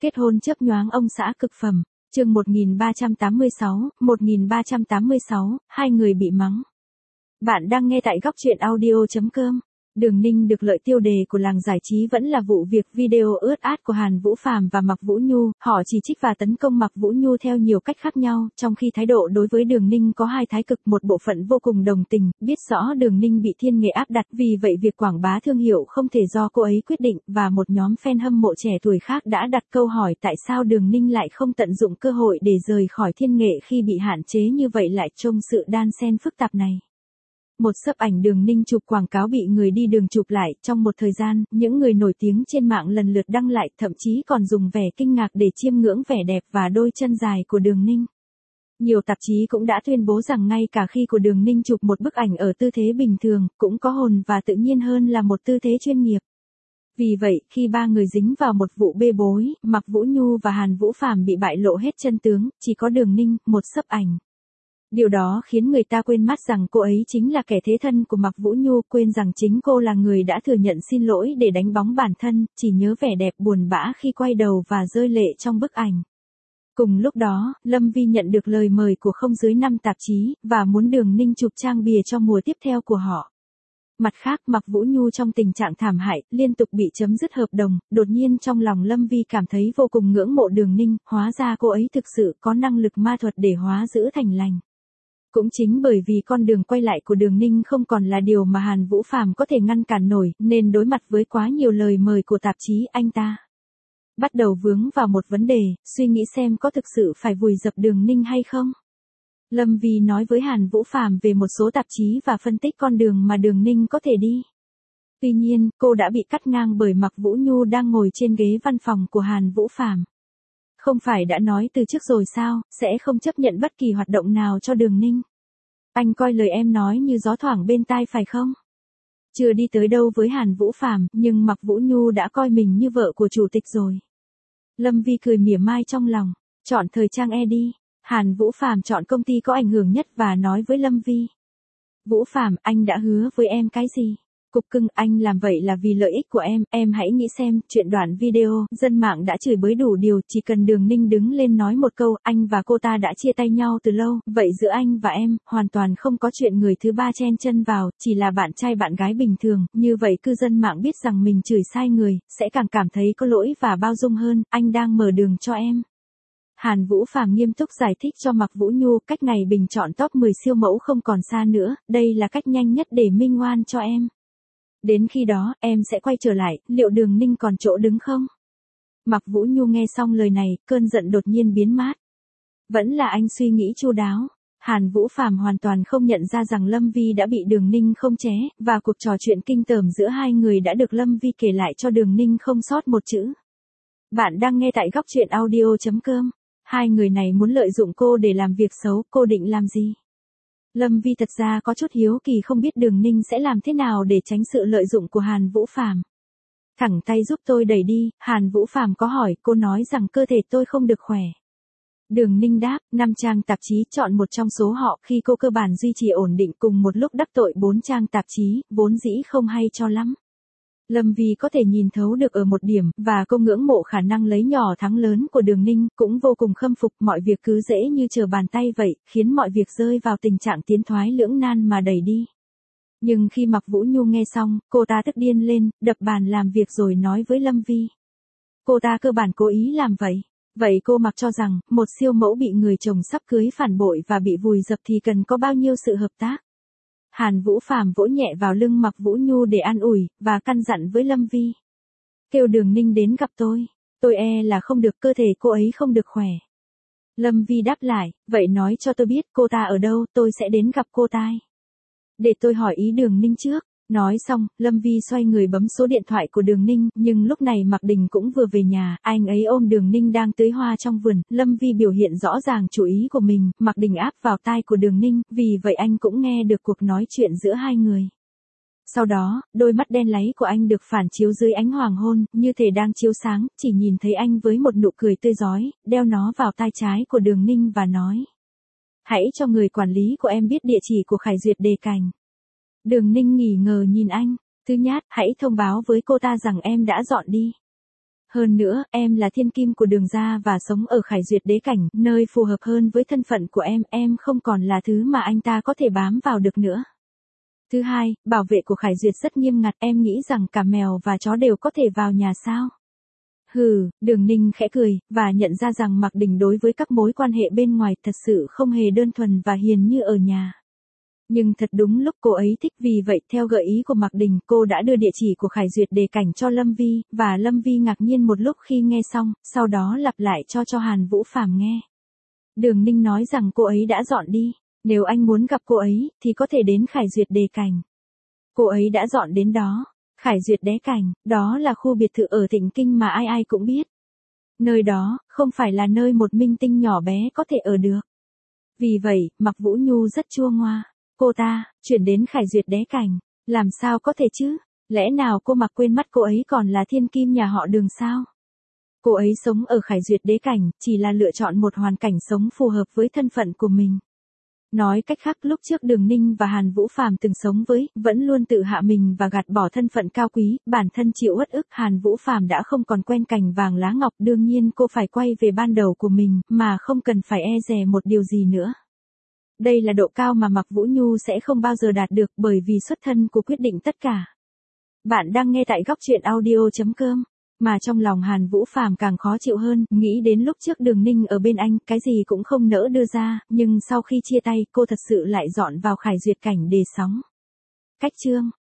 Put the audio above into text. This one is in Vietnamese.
Kết hôn chớp nhoáng ông xã cực phẩm. Chương 1386, hai người bị mắng. Bạn đang nghe tại góc truyện audio.com. Đường Ninh được lợi tiêu đề của làng giải trí vẫn là vụ việc video ướt át của Hàn Vũ Phàm và Mạc Vũ Nhu, họ chỉ trích và tấn công Mạc Vũ Nhu theo nhiều cách khác nhau, trong khi thái độ đối với Đường Ninh có hai thái cực, một bộ phận vô cùng đồng tình, biết rõ Đường Ninh bị Thiên Nghệ áp đặt, vì vậy việc quảng bá thương hiệu không thể do cô ấy quyết định, và một nhóm fan hâm mộ trẻ tuổi khác đã đặt câu hỏi tại sao Đường Ninh lại không tận dụng cơ hội để rời khỏi Thiên Nghệ khi bị hạn chế như vậy, lại trông sự đan xen phức tạp này. Một xấp ảnh Đường Ninh chụp quảng cáo bị người đi đường chụp lại, trong một thời gian, những người nổi tiếng trên mạng lần lượt đăng lại, thậm chí còn dùng vẻ kinh ngạc để chiêm ngưỡng vẻ đẹp và đôi chân dài của Đường Ninh. Nhiều tạp chí cũng đã tuyên bố rằng ngay cả khi của Đường Ninh chụp một bức ảnh ở tư thế bình thường, cũng có hồn và tự nhiên hơn là một tư thế chuyên nghiệp. Vì vậy, khi ba người dính vào một vụ bê bối, Mạc Vũ Nhu và Hàn Vũ Phàm bị bại lộ hết chân tướng, chỉ có Đường Ninh, một xấp ảnh. Điều đó khiến người ta quên mất rằng cô ấy chính là kẻ thế thân của Mạc Vũ Nhu, quên rằng chính cô là người đã thừa nhận xin lỗi để đánh bóng bản thân, chỉ nhớ vẻ đẹp buồn bã khi quay đầu và rơi lệ trong bức ảnh. Cùng lúc đó, Lâm Vi nhận được lời mời của không dưới 5 tạp chí, và muốn Đường Ninh chụp trang bìa cho mùa tiếp theo của họ. Mặt khác, Mạc Vũ Nhu trong tình trạng thảm hại, liên tục bị chấm dứt hợp đồng, đột nhiên trong lòng Lâm Vi cảm thấy vô cùng ngưỡng mộ Đường Ninh, hóa ra cô ấy thực sự có năng lực ma thuật để hóa dữ thành lành. Cũng chính bởi vì con đường quay lại của Đường Ninh không còn là điều mà Hàn Vũ Phàm có thể ngăn cản nổi, nên đối mặt với quá nhiều lời mời của tạp chí, anh ta bắt đầu vướng vào một vấn đề, suy nghĩ xem có thực sự phải vùi dập Đường Ninh hay không. Lâm Vi nói với Hàn Vũ Phàm về một số tạp chí và phân tích con đường mà Đường Ninh có thể đi. Tuy nhiên, cô đã bị cắt ngang bởi Mạc Vũ Nhu đang ngồi trên ghế văn phòng của Hàn Vũ Phàm. Không phải đã nói từ trước rồi sao, sẽ không chấp nhận bất kỳ hoạt động nào cho Đường Ninh. Anh coi lời em nói như gió thoảng bên tai phải không? Chưa đi tới đâu với Hàn Vũ Phàm, nhưng Mạc Vũ Nhu đã coi mình như vợ của chủ tịch rồi. Lâm Vi cười mỉa mai trong lòng, chọn thời trang E đi. Hàn Vũ Phàm chọn công ty có ảnh hưởng nhất và nói với Lâm Vi. Vũ Phàm, anh đã hứa với em cái gì? Cục cưng, anh làm vậy là vì lợi ích của em hãy nghĩ xem, chuyện đoạn video, dân mạng đã chửi bới đủ điều, chỉ cần Đường Ninh đứng lên nói một câu, anh và cô ta đã chia tay nhau từ lâu, vậy giữa anh và em, hoàn toàn không có chuyện người thứ ba chen chân vào, chỉ là bạn trai bạn gái bình thường, như vậy cư dân mạng biết rằng mình chửi sai người, sẽ càng cảm thấy có lỗi và bao dung hơn, anh đang mở đường cho em. Hàn Vũ Phàm nghiêm túc giải thích cho Mạc Vũ Nhu, cách này bình chọn top 10 siêu mẫu không còn xa nữa, đây là cách nhanh nhất để minh oan cho em. Đến khi đó, em sẽ quay trở lại, liệu Đường Ninh còn chỗ đứng không? Mạc Vũ Nhu nghe xong lời này, cơn giận đột nhiên biến mất. Vẫn là anh suy nghĩ chu đáo. Hàn Vũ Phàm hoàn toàn không nhận ra rằng Lâm Vi đã bị Đường Ninh không chế, và cuộc trò chuyện kinh tởm giữa hai người đã được Lâm Vi kể lại cho Đường Ninh không sót một chữ. Bạn đang nghe tại góc truyện audio.com. Hai người này muốn lợi dụng cô để làm việc xấu, cô định làm gì? Lâm Vi thật ra có chút hiếu kỳ không biết Đường Ninh sẽ làm thế nào để tránh sự lợi dụng của Hàn Vũ Phàm. Thẳng tay giúp tôi đẩy đi, Hàn Vũ Phàm có hỏi, cô nói rằng cơ thể tôi không được khỏe. Đường Ninh đáp, 5 trang tạp chí chọn một trong số họ, khi cô cơ bản duy trì ổn định cùng một lúc đắc tội 4 trang tạp chí, vốn dĩ không hay cho lắm. Lâm Vi có thể nhìn thấu được ở một điểm, và cô ngưỡng mộ khả năng lấy nhỏ thắng lớn của Đường Ninh, cũng vô cùng khâm phục, mọi việc cứ dễ như trở bàn tay vậy, khiến mọi việc rơi vào tình trạng tiến thoái lưỡng nan mà đẩy đi. Nhưng khi Mạc Vũ Nhu nghe xong, cô ta tức điên lên, đập bàn làm việc rồi nói với Lâm Vi. Cô ta cơ bản cố ý làm vậy. Vậy cô Mạc cho rằng, một siêu mẫu bị người chồng sắp cưới phản bội và bị vùi dập thì cần có bao nhiêu sự hợp tác? Hàn Vũ Phàm vỗ nhẹ vào lưng Mạc Vũ Nhu để an ủi, và căn dặn với Lâm Vi. Kêu Đường Ninh đến gặp tôi e là không được, cơ thể cô ấy không được khỏe. Lâm Vi đáp lại, vậy nói cho tôi biết cô ta ở đâu, tôi sẽ đến gặp cô ta. Để tôi hỏi ý Đường Ninh trước. Nói xong, Lâm Vi xoay người bấm số điện thoại của Đường Ninh, nhưng lúc này Mạc Đình cũng vừa về nhà, anh ấy ôm Đường Ninh đang tưới hoa trong vườn, Lâm Vi biểu hiện rõ ràng chủ ý của mình, Mạc Đình áp vào tai của Đường Ninh, vì vậy anh cũng nghe được cuộc nói chuyện giữa hai người. Sau đó, đôi mắt đen láy của anh được phản chiếu dưới ánh hoàng hôn, như thể đang chiếu sáng, chỉ nhìn thấy anh với một nụ cười tươi rói, đeo nó vào tai trái của Đường Ninh và nói. Hãy cho người quản lý của em biết địa chỉ của Khải Duyệt Đề Cảnh. Đường Ninh nghi ngờ nhìn anh. Thứ nhát, hãy thông báo với cô ta rằng em đã dọn đi. Hơn nữa, em là thiên kim của Đường gia và sống ở Khải Duyệt đế cảnh, nơi phù hợp hơn với thân phận của em không còn là thứ mà anh ta có thể bám vào được nữa. Thứ hai, bảo vệ của Khải Duyệt rất nghiêm ngặt, em nghĩ rằng cả mèo và chó đều có thể vào nhà sao? Hừ, Đường Ninh khẽ cười, và nhận ra rằng Mạc Đình đối với các mối quan hệ bên ngoài thật sự không hề đơn thuần và hiền như ở nhà. Nhưng thật đúng lúc cô ấy thích, vì vậy theo gợi ý của Mạc Đình, cô đã đưa địa chỉ của Khải Duyệt đề cảnh cho Lâm Vi, và Lâm Vi ngạc nhiên một lúc khi nghe xong, sau đó lặp lại cho Hàn Vũ Phàm nghe. Đường Ninh nói rằng cô ấy đã dọn đi, nếu anh muốn gặp cô ấy, thì có thể đến Khải Duyệt đề cảnh. Cô ấy đã dọn đến đó. Khải Duyệt đế cảnh, đó là khu biệt thự ở Thịnh Kinh mà ai ai cũng biết. Nơi đó, không phải là nơi một minh tinh nhỏ bé có thể ở được. Vì vậy, Mạc Vũ Nhu rất chua ngoa. Cô ta, chuyển đến Khải Duyệt đế cảnh, làm sao có thể chứ? Lẽ nào cô Mạc quên mất cô ấy còn là thiên kim nhà họ Đường sao? Cô ấy sống ở Khải Duyệt đế cảnh, chỉ là lựa chọn một hoàn cảnh sống phù hợp với thân phận của mình. Nói cách khác, lúc trước Đường Ninh và Hàn Vũ Phàm từng sống với, vẫn luôn tự hạ mình và gạt bỏ thân phận cao quý, bản thân chịu uất ức. Hàn Vũ Phàm đã không còn quen cảnh vàng lá ngọc, đương nhiên cô phải quay về ban đầu của mình, mà không cần phải e dè một điều gì nữa. Đây là độ cao mà Mạc Vũ Nhu sẽ không bao giờ đạt được, bởi vì xuất thân của quyết định tất cả. Bạn đang nghe tại góc truyện audio.com. Mà trong lòng Hàn Vũ Phàm càng khó chịu hơn, nghĩ đến lúc trước Đường Ninh ở bên anh, cái gì cũng không nỡ đưa ra, nhưng sau khi chia tay, cô thật sự lại dọn vào Khải Duyệt cảnh để sống. Cách chương